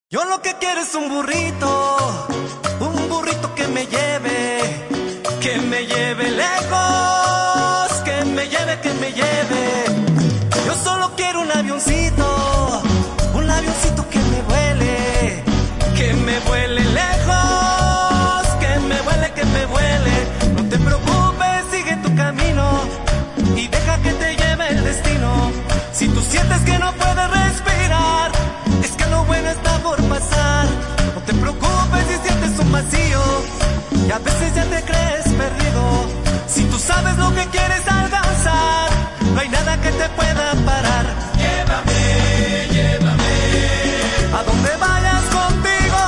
Yo lo que quiero es un burrito que me lleve lejos, que me lleve. Yo solo quiero un avioncito que me vuele lejos, que me vuele. No te preocupes, sigue tu camino y deja que te lleve el destino. Si tú sientes que no puedes respirar, es que lo bueno está por pasar. No te preocupes si sientes un vacío y a veces ya te crees perdido. Si tú sabes lo que quieres alcanzar, no hay nada que te pueda parar. Llévame a donde vayas contigo.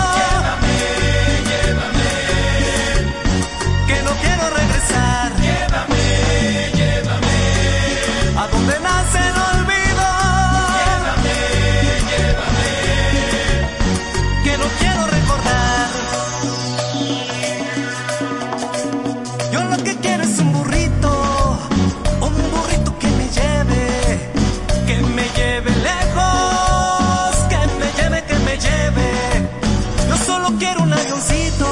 Llévame, que no quiero regresar. Llévame a donde nace el olvido. Llévame, que no quiero recordar. Yo lo que quiero es un burrito que me lleve lejos, que me lleve. Yo solo quiero un avioncito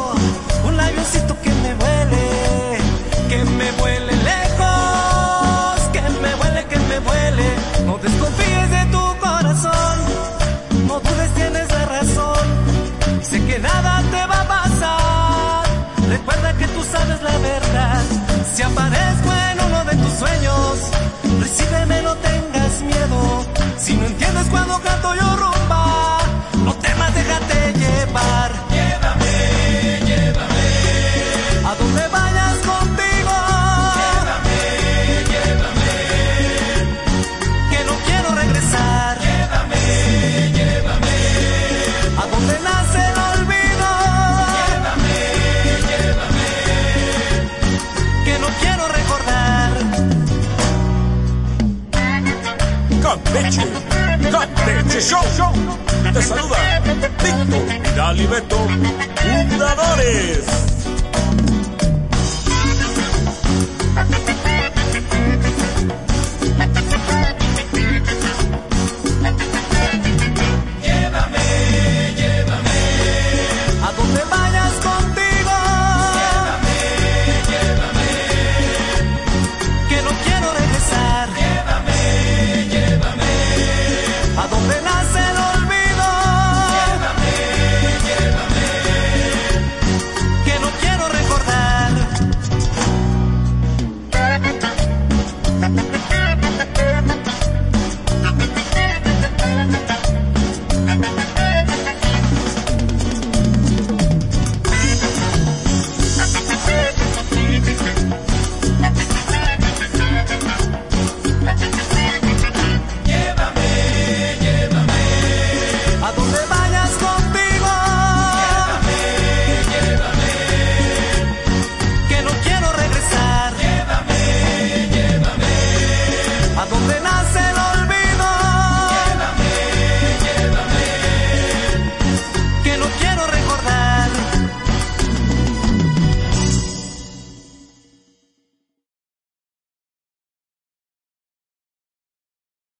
que me vuele lejos, que me vuele. No desconfíes de tu corazón, no dudes, tienes la razón. Sé que nada te va a pasar, recuerda que tú sabes la verdad. Si aparezco en uno de tus sueños, recíbeme, no tengas miedo. Si no entiendes cuando canto yo rumba, no temas, déjate llevar. Llévame a donde vayas contigo. Llévame, que no quiero regresar. Llévame a donde nace el olvido. Llévame, que no quiero recordar. Campeche Show. Te saluda Víctor Vidal y Beto, fundadores.